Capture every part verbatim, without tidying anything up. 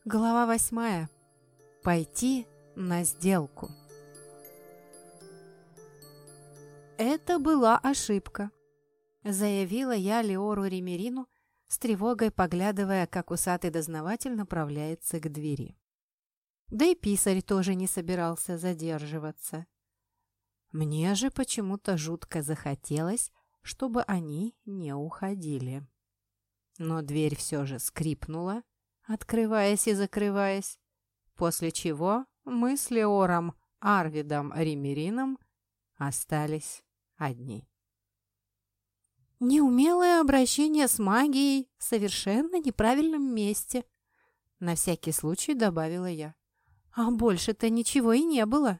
Глава восьмая. Пойти на сделку. Это была ошибка, заявила я Леору Ремерину, с тревогой поглядывая, как усатый дознаватель направляется к двери. Да и писарь тоже не собирался задерживаться. Мне же почему-то жутко захотелось, чтобы они не уходили. Но дверь все же скрипнула, открываясь и закрываясь, после чего мы с Леором Арвидом Ремерином остались одни. Неумелое обращение с магией в совершенно неправильном месте, на всякий случай добавила я. А больше-то ничего и не было.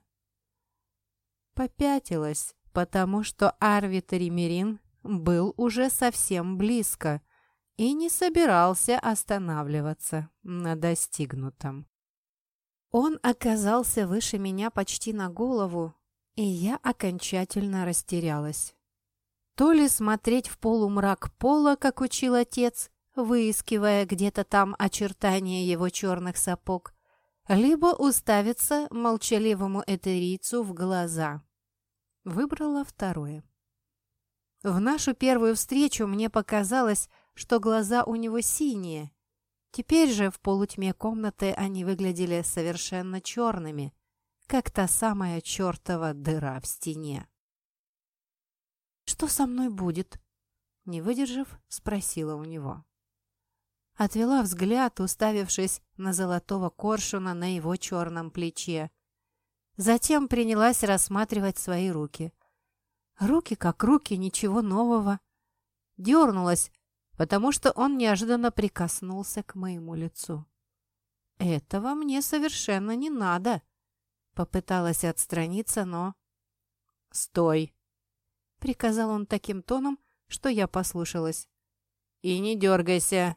Попятилась, потому что Арвид Ремерин был уже совсем близко и не собирался останавливаться на достигнутом. Он оказался выше меня почти на голову, и я окончательно растерялась. То ли смотреть в полумрак пола, как учил отец, выискивая где-то там очертания его черных сапог, либо уставиться молчаливому этерийцу в глаза. Выбрала второе. В нашу первую встречу мне показалось, что глаза у него синие. Теперь же в полутьме комнаты они выглядели совершенно черными, как та самая чертова дыра в стене. «Что со мной будет?» — не выдержав, спросила у него. Отвела взгляд, уставившись на золотого коршуна на его черном плече. Затем принялась рассматривать свои руки. Руки как руки, ничего нового. Дернулась, потому что он неожиданно прикоснулся к моему лицу. «Этого мне совершенно не надо!» Попыталась отстраниться, но... «Стой!» — приказал он таким тоном, что я послушалась. «И не дергайся!»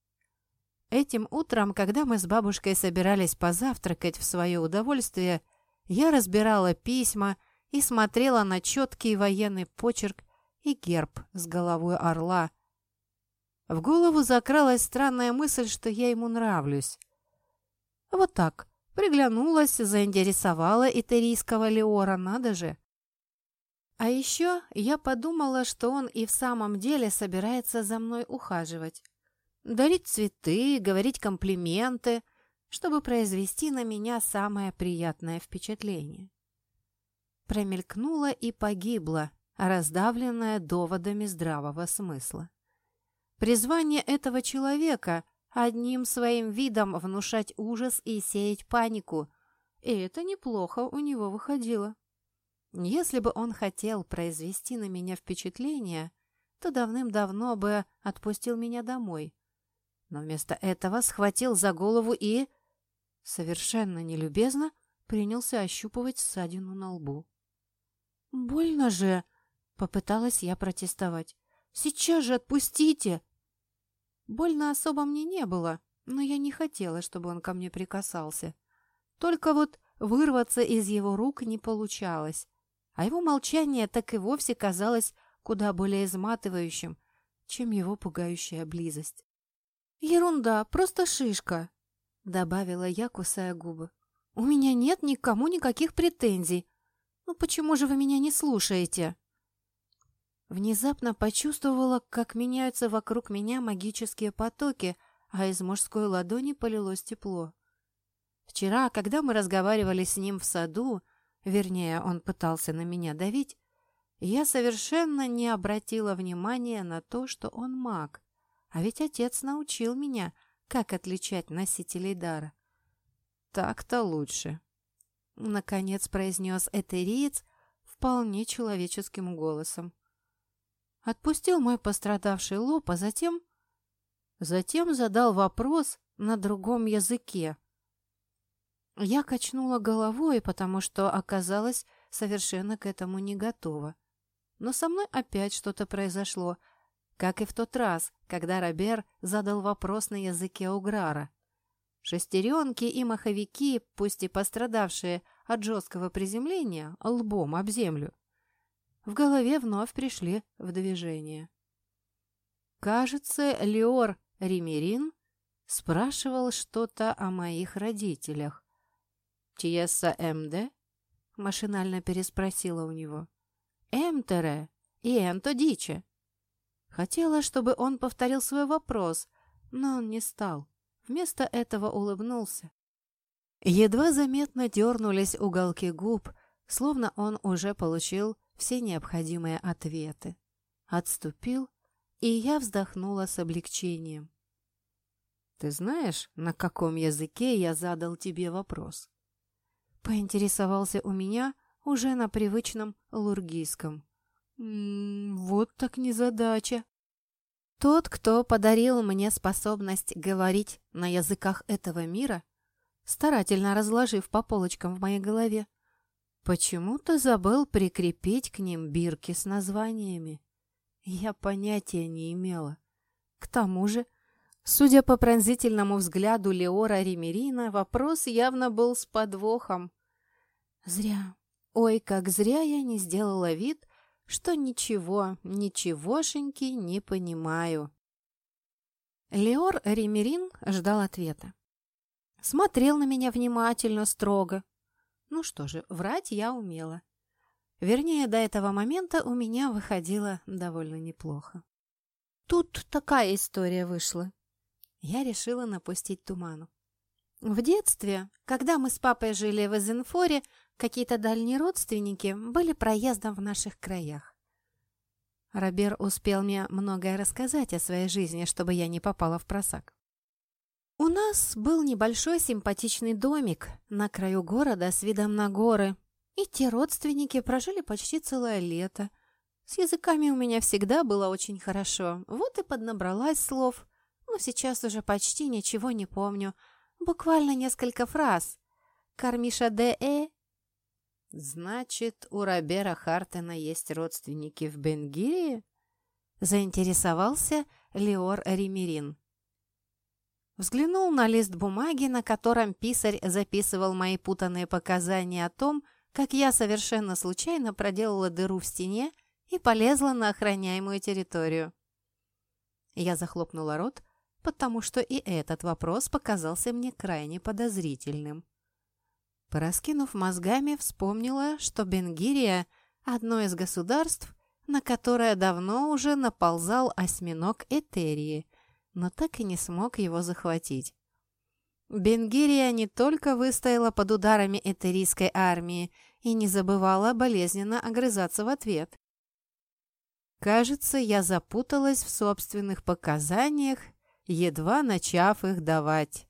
Этим утром, когда мы с бабушкой собирались позавтракать в свое удовольствие, я разбирала письма и смотрела на четкий военный почерк и герб с головой орла. В голову закралась странная мысль, что я ему нравлюсь. Вот так, приглянулась, заинтересовала итерийского Леора, надо же. А еще я подумала, что он и в самом деле собирается за мной ухаживать. Дарить цветы, говорить комплименты, чтобы произвести на меня самое приятное впечатление. Промелькнула и погибла, раздавленная доводами здравого смысла. Призвание этого человека – одним своим видом внушать ужас и сеять панику, и это неплохо у него выходило. Если бы он хотел произвести на меня впечатление, то давным-давно бы отпустил меня домой. Но вместо этого схватил за голову и, совершенно нелюбезно, принялся ощупывать ссадину на лбу. «Больно же!» — попыталась я протестовать. «Сейчас же отпустите!» Больно особо мне не было, но я не хотела, чтобы он ко мне прикасался. Только вот вырваться из его рук не получалось, а его молчание так и вовсе казалось куда более изматывающим, чем его пугающая близость. «Ерунда, просто шишка», — добавила я, кусая губы. «У меня нет никому никаких претензий. Ну почему же вы меня не слушаете?» Внезапно почувствовала, как меняются вокруг меня магические потоки, а из мужской ладони полилось тепло. Вчера, когда мы разговаривали с ним в саду, вернее, он пытался на меня давить, я совершенно не обратила внимания на то, что он маг. А ведь отец научил меня, как отличать носителей дара. «Так-то лучше», — наконец произнес этериец вполне человеческим голосом. Отпустил мой пострадавший лоб, а затем... Затем задал вопрос на другом языке. Я качнула головой, потому что оказалась совершенно к этому не готова. Но со мной опять что-то произошло, как и в тот раз, когда Робер задал вопрос на языке уграра. Шестеренки и маховики, пусть и пострадавшие от жесткого приземления, лбом об землю, в голове вновь пришли в движение. Кажется, Леор Ремерин Спрашивал что-то о моих родителях. «Тиесса Эмде?» — машинально переспросила у него. «Эмтере и Энто Диче». Хотела, чтобы он повторил свой вопрос, но он не стал. Вместо этого улыбнулся. Едва заметно дернулись уголки губ, словно он уже получил все необходимые ответы. Отступил, и я вздохнула с облегчением. «Ты знаешь, на каком языке я задал тебе вопрос?» Поинтересовался у меня уже на привычном лургийском. «М-м, вот так незадача». Тот, кто подарил мне способность говорить на языках этого мира, старательно разложив по полочкам в моей голове, почему-то забыл прикрепить к ним бирки с названиями. Я понятия не имела. К тому же, судя по пронзительному взгляду Леора Ремерина, вопрос явно был с подвохом. Зря, ой, как зря я не сделала вид, что ничего, ничегошеньки не понимаю. Леор Ремерин ждал ответа. Смотрел на меня внимательно, строго. Ну что же, врать я умела. Вернее, до этого момента у меня выходило довольно неплохо. Тут такая история вышла. Я решила напустить туману. В детстве, когда мы с папой жили в Эзенфоре, какие-то дальние родственники были проездом в наших краях. Робер успел мне многое рассказать о своей жизни, чтобы я не попала в просак. У нас был небольшой симпатичный домик на краю города с видом на горы, и те родственники прожили почти целое лето. С языками у меня всегда было очень хорошо, вот и поднабралась слов, но сейчас уже почти ничего не помню, буквально несколько фраз. «Кармиша де э». «Значит, у Робера Хартена есть родственники в Бенгирии?» — заинтересовался Леор Ремерин. Взглянул на лист бумаги, на котором писарь записывал мои путанные показания о том, как я совершенно случайно проделала дыру в стене и полезла на охраняемую территорию. Я захлопнула рот, потому что и этот вопрос показался мне крайне подозрительным. Пораскинув мозгами, вспомнила, что Бенгирия – одно из государств, на которое давно уже наползал осьминог Этерии, но так и не смог его захватить. Бенгирия не только выстояла под ударами этерийской армии и не забывала болезненно огрызаться в ответ. Кажется, я запуталась в собственных показаниях, едва начав их давать.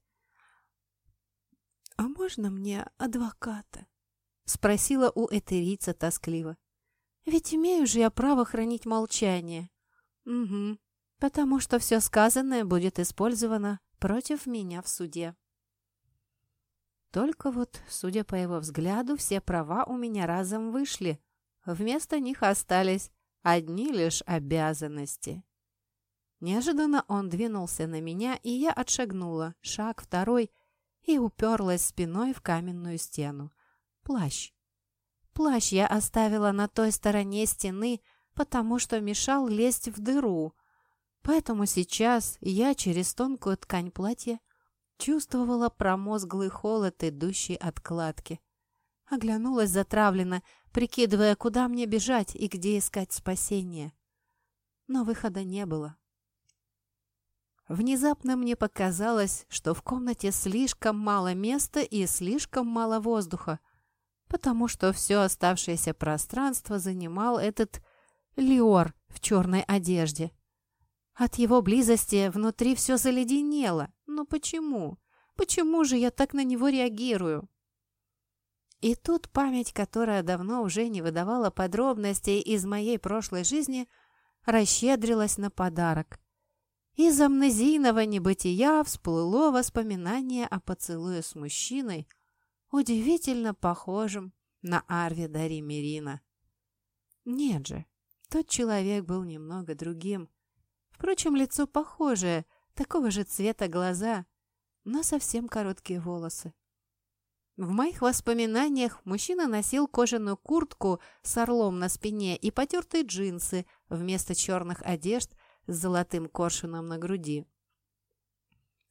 «А можно мне адвоката?» — спросила у этерийца тоскливо. «Ведь имею же я право хранить молчание». «Угу, потому что все сказанное будет использовано против меня в суде». Только вот, судя по его взгляду, все права у меня разом вышли. Вместо них остались одни лишь обязанности. Неожиданно он двинулся на меня, и я отшагнула, шаг второй, и уперлась спиной в каменную стену. Плащ. Плащ я оставила на той стороне стены, потому что мешал лезть в дыру. Поэтому сейчас я через тонкую ткань платья чувствовала промозглый холод, идущий от кладки. Оглянулась затравленно, прикидывая, куда мне бежать и где искать спасение. Но выхода не было. Внезапно мне показалось, что в комнате слишком мало места и слишком мало воздуха, потому что все оставшееся пространство занимал этот Леор в черной одежде. От его близости внутри все заледенело. Но почему? Почему же я так на него реагирую? И тут память, которая давно уже не выдавала подробностей из моей прошлой жизни, расщедрилась на подарок. Из амнезийного небытия всплыло воспоминание о поцелуе с мужчиной, удивительно похожим на Арвида Ремерина. Нет же, тот человек был немного другим. Впрочем, лицо похожее, такого же цвета глаза, но совсем короткие волосы. В моих воспоминаниях мужчина носил кожаную куртку с орлом на спине и потертые джинсы вместо черных одежд с золотым коршуном на груди.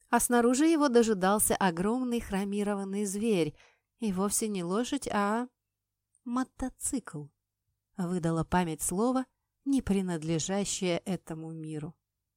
А снаружи его дожидался огромный хромированный зверь, и вовсе не лошадь, а мотоцикл. Выдала память слова, не принадлежащее этому миру.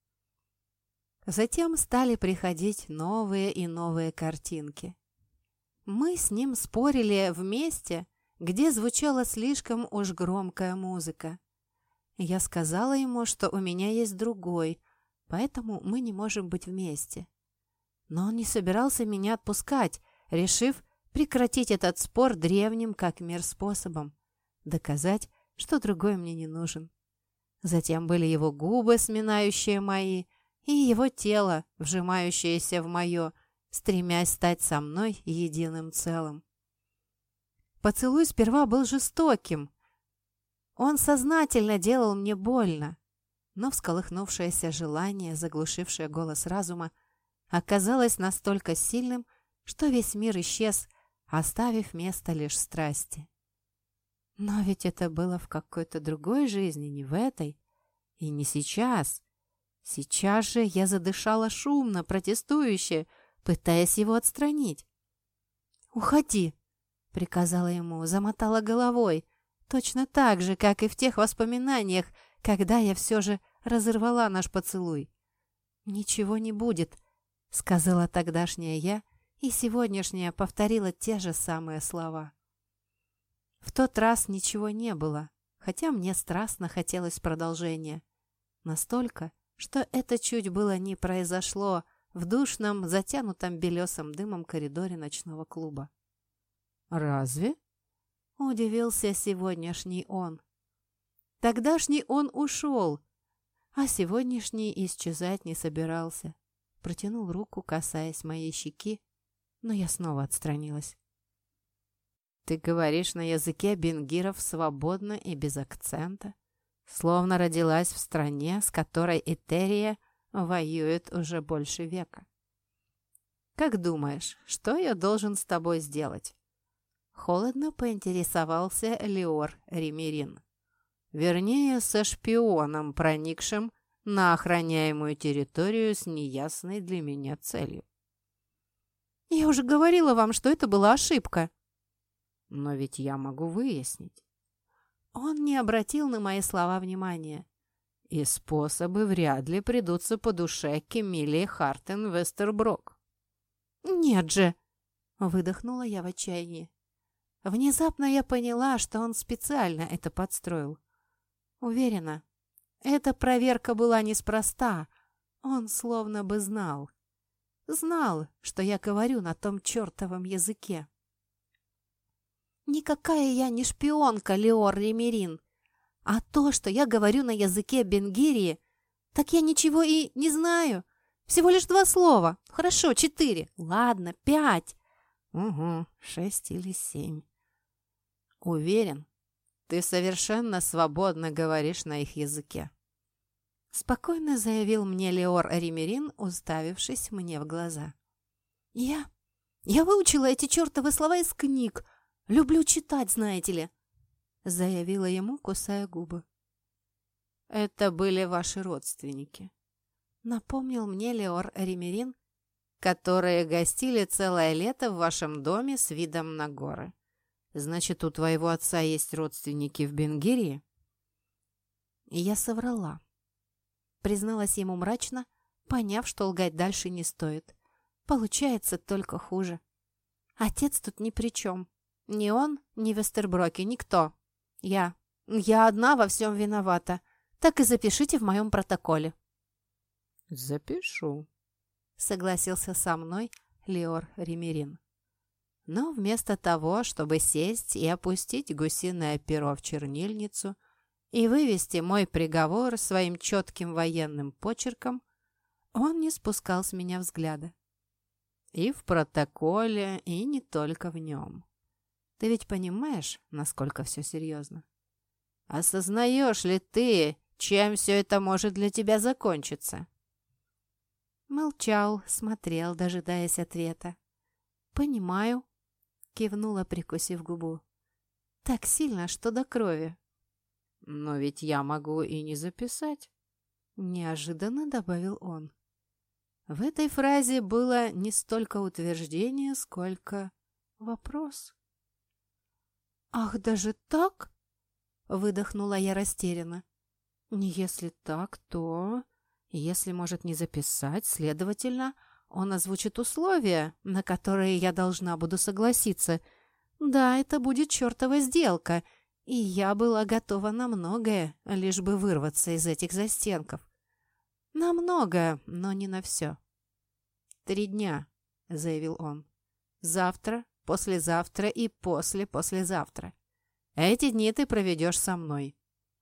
Затем стали приходить новые и новые картинки. Мы с ним спорили вместе, где звучала слишком уж громкая музыка. Я сказала ему, что у меня есть другой, поэтому мы не можем быть вместе. Но он не собирался меня отпускать, решив прекратить этот спор древним как мир способом, доказать, что другой мне не нужен. Затем были его губы, сминающие мои, и его тело, вжимающееся в мое, стремясь стать со мной единым целым. Поцелуй сперва был жестоким. Он сознательно делал мне больно, но всколыхнувшееся желание, заглушившее голос разума, оказалось настолько сильным, что весь мир исчез, оставив место лишь страсти. Но ведь это было в какой-то другой жизни, не в этой, и не сейчас. Сейчас же я задышала шумно, протестующе, пытаясь его отстранить. «Уходи!» — приказала ему, замотала головой, точно так же, как и в тех воспоминаниях, когда я все же разорвала наш поцелуй. «Ничего не будет», — сказала тогдашняя я, и сегодняшняя повторила те же самые слова. В тот раз ничего не было, хотя мне страстно хотелось продолжения. Настолько, что это чуть было не произошло в душном, затянутом белесым дымом коридоре ночного клуба. «Разве?» — удивился сегодняшний он. Тогдашний он ушел, а сегодняшний исчезать не собирался. Протянул руку, касаясь моей щеки, но я снова отстранилась. «Ты говоришь на языке бенгиров свободно и без акцента, словно родилась в стране, с которой Этерия воюет уже больше века. Как думаешь, что я должен с тобой сделать?» Холодно поинтересовался Леор Ремерин. Вернее, со шпионом, проникшим на охраняемую территорию с неясной для меня целью. «Я уже говорила вам, что это была ошибка». «Но ведь я могу выяснить». Он не обратил на мои слова внимания. «И способы вряд ли придутся по душе Кемилии Хартен Вестерброк». «Нет же!» — выдохнула я в отчаянии. Внезапно я поняла, что он специально это подстроил. Уверена, эта проверка была неспроста. Он словно бы знал. Знал, что я говорю на том чертовом языке. Никакая я не шпионка, Леор Ремерин. А то, что я говорю на языке Бенгирии, так я ничего и не знаю. Всего лишь два слова. Хорошо, четыре. Ладно, пять. Угу, шесть или семь. Уверен, ты совершенно свободно говоришь на их языке. Спокойно заявил мне Леор Ремерин, уставившись мне в глаза. Я... Я выучила эти чертовы слова из книг. Люблю читать, знаете ли, заявила ему, кусая губы. Это были ваши родственники, напомнил мне Леор Ремерин, которые гостили целое лето в вашем доме с видом на горы. Значит, у твоего отца есть родственники в Бенгирии? Я соврала. Призналась ему мрачно, поняв, что лгать дальше не стоит. Получается только хуже. Отец тут ни при чем. Ни он, ни Вестерброки, никто. Я. Я одна во всем виновата. Так и запишите в моем протоколе. Запишу, согласился со мной Леор Ремерин. Но вместо того, чтобы сесть и опустить гусиное перо в чернильницу и вывести мой приговор своим четким военным почерком, он не спускал с меня взгляда. И в протоколе, и не только в нем. Ты ведь понимаешь, насколько все серьезно? Осознаешь ли ты, чем все это может для тебя закончиться? Молчал, смотрел, дожидаясь ответа. «Понимаю», — кивнула, прикусив губу. «Так сильно, что до крови». «Но ведь я могу и не записать», — неожиданно добавил он. В этой фразе было не столько утверждение, сколько вопрос. «Ах, даже так?» — выдохнула я растерянно. «Если так, то... Если может не записать, следовательно, он озвучит условия, на которые я должна буду согласиться. Да, это будет чертова сделка, и я была готова на многое, лишь бы вырваться из этих застенков. На многое, но не на все». «Три дня», — заявил он. «Завтра, послезавтра и после-послезавтра. Эти дни ты проведешь со мной».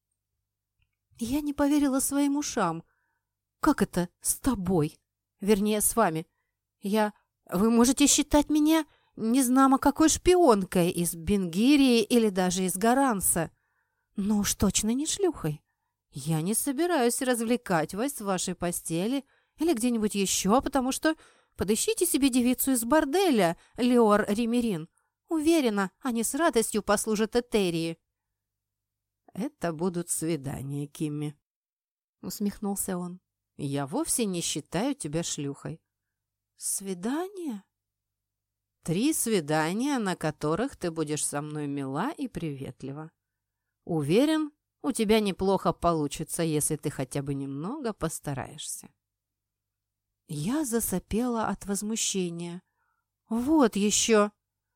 Я не поверила своим ушам. «Как это с тобой? Вернее, с вами? Я... Вы можете считать меня незнамо какой шпионкой из Бенгирии или даже из Гаранса. Но уж точно не шлюхой. Я не собираюсь развлекать вас в вашей постели или где-нибудь еще, потому что подыщите себе девицу из борделя, Леор Ремерин. Уверена, они с радостью послужат Этерии». «Это будут свидания, Кимми», — усмехнулся он. «Я вовсе не считаю тебя шлюхой». «Свидания?» «Три свидания, на которых ты будешь со мной мила и приветлива. Уверен, у тебя неплохо получится, если ты хотя бы немного постараешься». Я засопела от возмущения. «Вот еще!»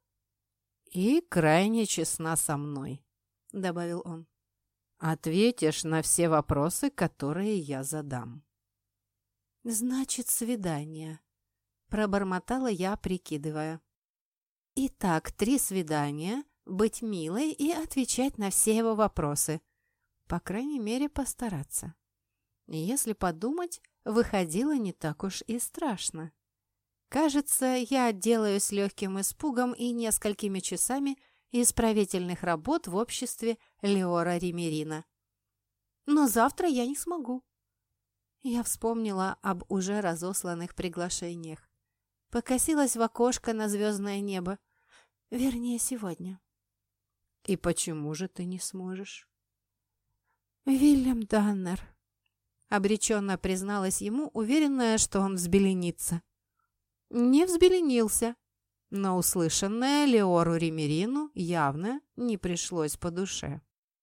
«И крайне честна со мной», — добавил он. «Ответишь на все вопросы, которые я задам». «Значит, свидание», — пробормотала я, прикидывая. «Итак, три свидания, быть милой и отвечать на все его вопросы. По крайней мере, постараться». Если подумать, выходило не так уж и страшно. Кажется, я отделаюсь легким испугом и несколькими часами исправительных работ в обществе Леора Ремерина. Но завтра я не смогу. Я вспомнила об уже разосланных приглашениях. Покосилась в окошко на звездное небо. Вернее, сегодня. «И почему же ты не сможешь?» «Вильям Даннер», — обреченно призналась ему, уверенная, что он взбеленится. Не взбеленился, но услышанное Леору Ремерину явно не пришлось по душе.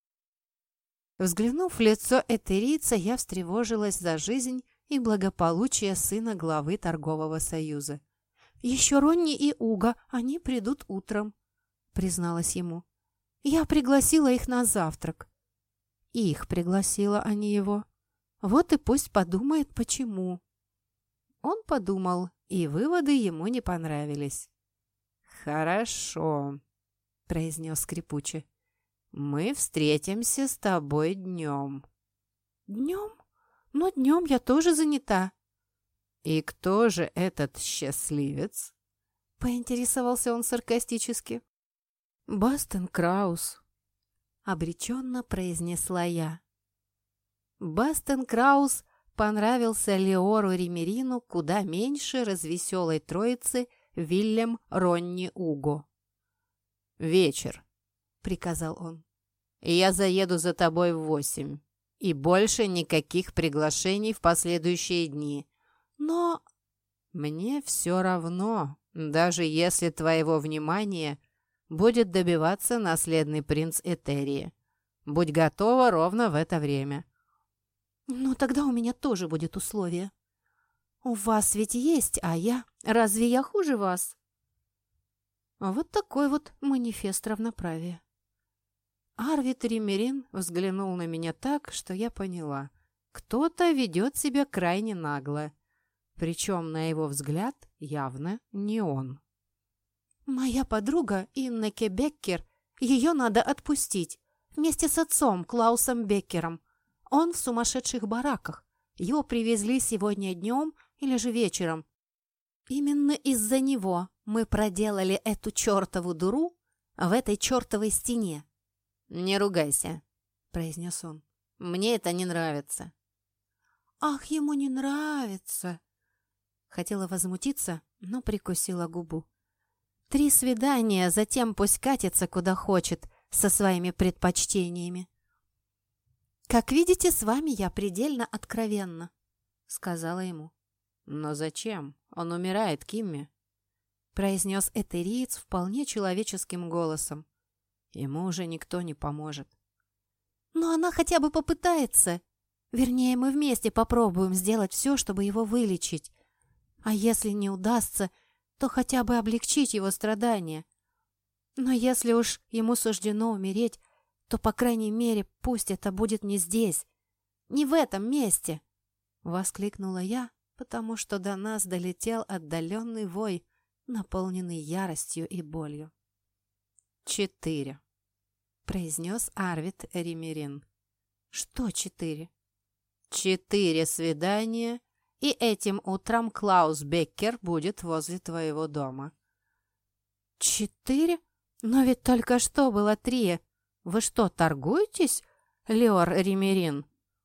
Взглянув в лицо этерийца, я встревожилась за жизнь и благополучие сына главы торгового союза. «Еще Ронни и Уга, они придут утром», — призналась ему. «Я пригласила их на завтрак». Их пригласила, а не его. Вот и пусть подумает, почему. Он подумал, и выводы ему не понравились. «Хорошо», — произнес скрипуче. «Мы встретимся с тобой днем». «Днем? Но днем я тоже занята». «И кто же этот счастливец?» — поинтересовался он саркастически. «Бастен Краус», — обреченно произнесла я. Бастен Краус понравился Леору Ремерину куда меньше развеселой троицы Вильям, Ронни, Уго. «Вечер», — приказал он. «Я заеду за тобой в восемь. И больше никаких приглашений в последующие дни. Но мне все равно, даже если твоего внимания будет добиваться наследный принц Этерии. Будь готова ровно в это время». «Ну, тогда у меня тоже будет условие. У вас ведь есть, а я... Разве я хуже вас?» Вот такой вот манифест равноправия. Арвид Ремерин взглянул на меня так, что я поняла. Кто-то ведет себя крайне нагло. Причем, на его взгляд, явно не он. «Моя подруга Иннеке Беккер, ее надо отпустить. Вместе с отцом Клаусом Беккером. Он в сумасшедших бараках. Его привезли сегодня днем или же вечером. Именно из-за него мы проделали эту чертову дыру в этой чертовой стене». «Не ругайся», — произнес он. «Мне это не нравится». «Ах, ему не нравится!» Хотела возмутиться, но прикусила губу. «Три свидания, затем пусть катится куда хочет со своими предпочтениями». «Как видите, с вами я предельно откровенна», — сказала ему. «Но зачем? Он умирает, Кимми», — произнес этериец вполне человеческим голосом. «Ему уже никто не поможет». «Но она хотя бы попытается. Вернее, мы вместе попробуем сделать все, чтобы его вылечить. А если не удастся, то хотя бы облегчить его страдания. Но если уж ему суждено умереть, то, по крайней мере, пусть это будет не здесь, не в этом месте!» — воскликнула я, потому что до нас долетел отдаленный вой, наполненный яростью и болью. «Четыре», — произнес Арвид Римерин. «Что четыре?» «Четыре свидания, и этим утром Клаус Беккер будет возле твоего дома». «Четыре? Но ведь только что было три. Вы что, торгуетесь, Леор Римерин?»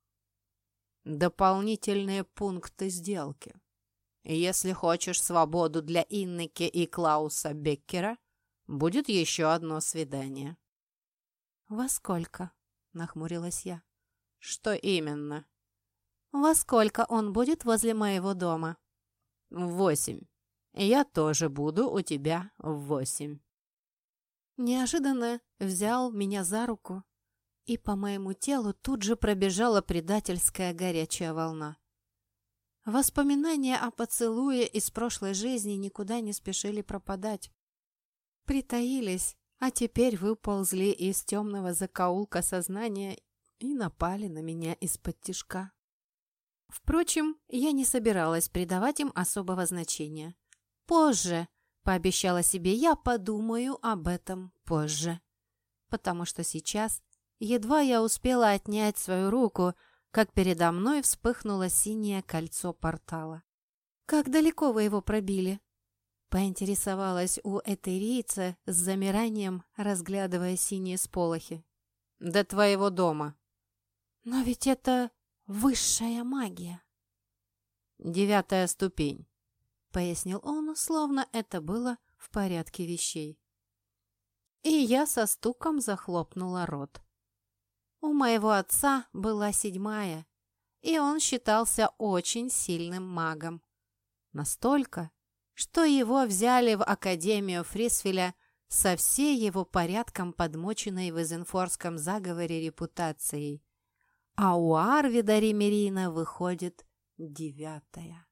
«Дополнительные пункты сделки. Если хочешь свободу для Иннеки и Клауса Беккера, будет еще одно свидание». «Во сколько?» — нахмурилась я. «Что именно?» «Во сколько он будет возле моего дома?» «В восемь. Я тоже буду у тебя в восемь». Неожиданно взял меня за руку, и по моему телу тут же пробежала предательская горячая волна. Воспоминания о поцелуе из прошлой жизни никуда не спешили пропадать. Притаились, а теперь выползли из темного закоулка сознания и напали на меня из-под тишка. Впрочем, я не собиралась придавать им особого значения. «Позже», — пообещала себе, — «я подумаю об этом позже». Потому что сейчас, едва я успела отнять свою руку, как передо мной вспыхнуло синее кольцо портала. «Как далеко вы его пробили?» — поинтересовалась у этерийца с замиранием, разглядывая синие сполохи. «До твоего дома». «Но ведь это высшая магия». «Девятая ступень», — пояснил он, словно это было в порядке вещей. И я со стуком захлопнула рот. У моего отца была седьмая, и он считался очень сильным магом. Настолько, что его взяли в Академию Фрисфеля со всей его порядком подмоченной в Изенфорском заговоре репутацией. А у Арвида Римерина выходит девятая.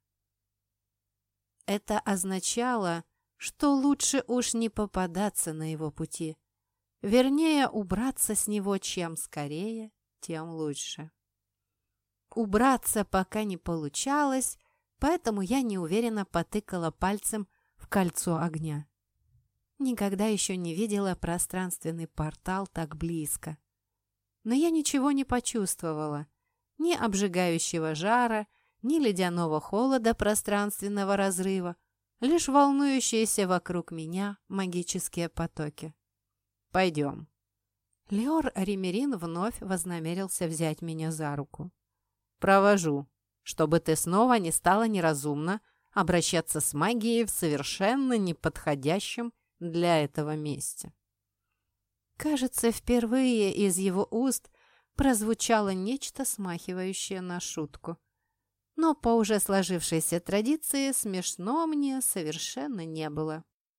Это означало, что лучше уж не попадаться на его пути. Вернее, убраться с него чем скорее, тем лучше. Убраться пока не получалось, поэтому я неуверенно потыкала пальцем в кольцо огня. Никогда еще не видела пространственный портал так близко. Но я ничего не почувствовала. Ни обжигающего жара, ни ледяного холода пространственного разрыва, лишь волнующиеся вокруг меня магические потоки. «Пойдем». Леор Римерин вновь вознамерился взять меня за руку. «Провожу, чтобы ты снова не стала неразумно обращаться с магией в совершенно неподходящем для этого месте». Кажется, впервые из его уст прозвучало нечто, смахивающее на шутку. Но по уже сложившейся традиции смешно мне совершенно не было.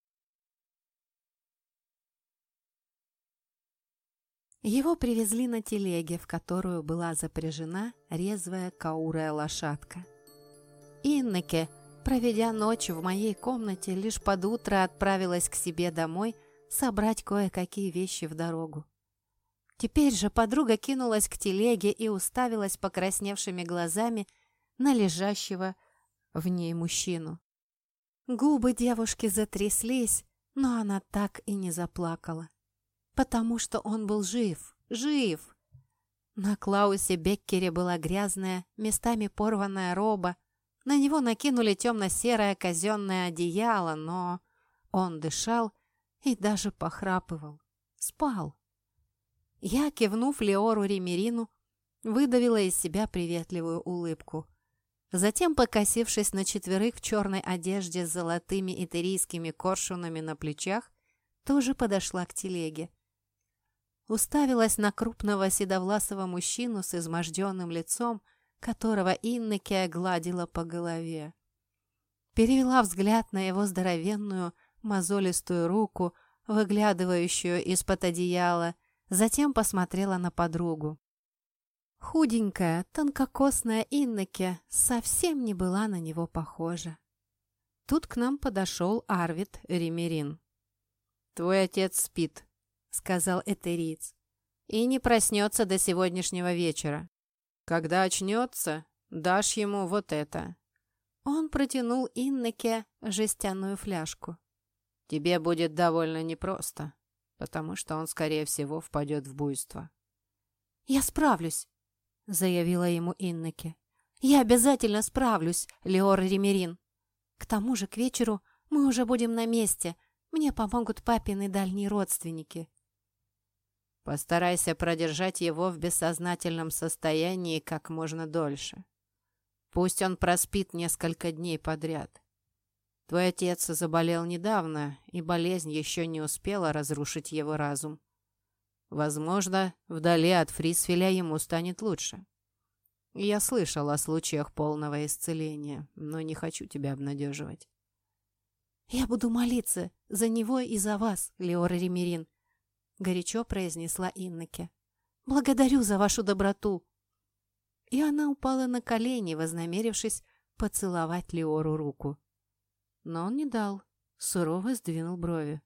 Его привезли на телеге, в которую была запряжена резвая каурая лошадка. Иннеке, проведя ночь в моей комнате, лишь под утро отправилась к себе домой собрать кое-какие вещи в дорогу. Теперь же подруга кинулась к телеге и уставилась покрасневшими глазами на лежащего в ней мужчину. Губы девушки затряслись, но она так и не заплакала, потому что он был жив, жив. На Клаусе Беккере была грязная, местами порванная роба, на него накинули темно-серое казенное одеяло, но он дышал и даже похрапывал, спал. Я, кивнув Леору Римерину, выдавила из себя приветливую улыбку. Затем, покосившись на четверых в черной одежде с золотыми итерийскими коршунами на плечах, тоже подошла к телеге. Уставилась на крупного седовласого мужчину с изможденным лицом, которого Иннеке гладила по голове. перевела взгляд на его здоровенную, мозолистую руку, выглядывающую из-под одеяла, затем посмотрела на подругу. Худенькая, тонкокосная Иннеке совсем не была на него похожа. Тут к нам подошел Арвид Римерин. «Твой отец спит», — сказал этериец, — «и не проснется до сегодняшнего вечера. Когда очнется, дашь ему вот это». Он протянул Иннеке жестяную фляжку. «Тебе будет довольно непросто, потому что он, скорее всего, впадет в буйство». «Я справлюсь», — заявила ему Иннеке. «Я обязательно справлюсь, Леор Римерин. К тому же к вечеру мы уже будем на месте. Мне помогут папины дальние родственники». «Постарайся продержать его в бессознательном состоянии как можно дольше. Пусть он проспит несколько дней подряд. Твой отец заболел недавно, и болезнь еще не успела разрушить его разум. Возможно, вдали от Фрисфеля ему станет лучше. Я слышал о случаях полного исцеления, но не хочу тебя обнадеживать». «Я буду молиться за него и за вас, Леор Римерин», — горячо произнесла Иннеке. «Благодарю за вашу доброту». И она упала на колени, вознамерившись поцеловать Леору руку. Но он не дал, сурово сдвинул брови.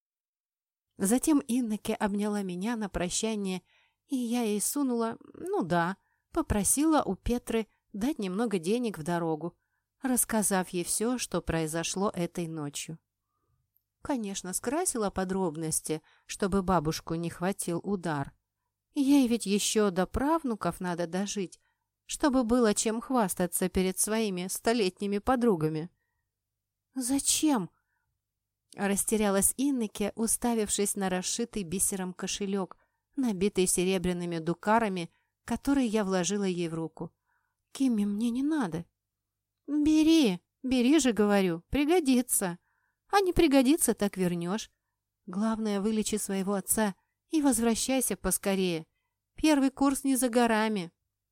Затем Иннеке обняла меня на прощание, и я ей сунула, ну да, попросила у Петры дать немного денег в дорогу, рассказав ей все, что произошло этой ночью. Конечно, скрасила подробности, чтобы бабушку не хватил удар. Ей ведь еще до правнуков надо дожить, чтобы было чем хвастаться перед своими столетними подругами. «Зачем?» — растерялась Иннеке, уставившись на расшитый бисером кошелек, набитый серебряными дукарами, который я вложила ей в руку. «Кимми, мне не надо». «Бери, бери же, говорю, пригодится. А не пригодится, так вернешь. Главное, вылечи своего отца и возвращайся поскорее. Первый курс не за горами».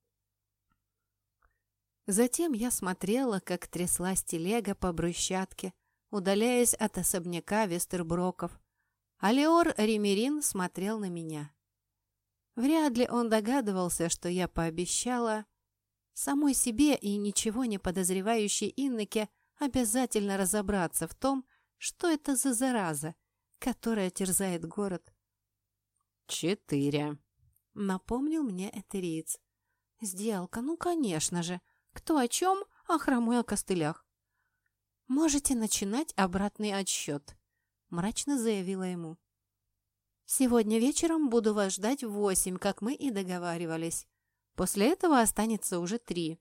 Затем я смотрела, как тряслась телега по брусчатке, удаляясь от особняка Вестерброков, а Леор Римерин смотрел на меня. Вряд ли он догадывался, что я пообещала самой себе и ничего не подозревающей Иннеке обязательно разобраться в том, что это за зараза, которая терзает город. «Четыре», — напомнил мне этериец. «Сделка, ну, конечно же. Кто о чем, а хромой о костылях». «Можете начинать обратный отсчет», — мрачно заявила ему. «Сегодня вечером буду вас ждать в восемь, как мы и договаривались. После этого останется уже три.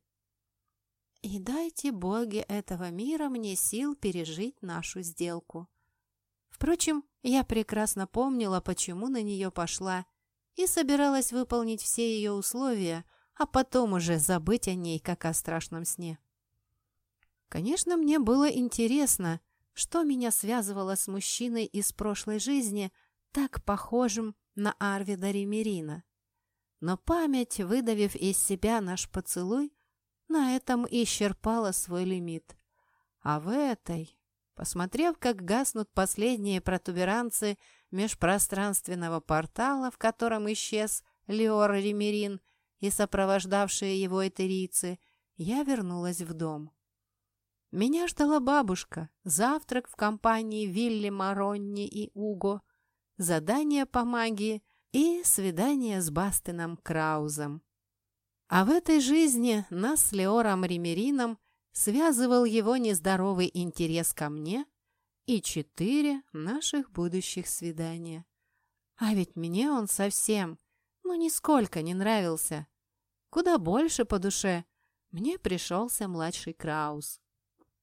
И дайте боги этого мира мне сил пережить нашу сделку». Впрочем, я прекрасно помнила, почему на нее пошла, и собиралась выполнить все ее условия, а потом уже забыть о ней, как о страшном сне. Конечно, мне было интересно, что меня связывало с мужчиной из прошлой жизни, так похожим на Арвида Римерина. Но память, выдавив из себя наш поцелуй, на этом исчерпала свой лимит. А в этой, посмотрев, как гаснут последние протуберанцы межпространственного портала, в котором исчез Леор Римерин и сопровождавшие его этерийцы, я вернулась в дом. Меня ждала бабушка, завтрак в компании Вильяма, Ронни и Уго, задание по магии и свидание с Бастином Краузом. А в этой жизни нас с Леором Римерином связывал его нездоровый интерес ко мне и четыре наших будущих свидания. А ведь мне он совсем, ну, нисколько не нравился. Куда больше по душе мне пришелся младший Краус.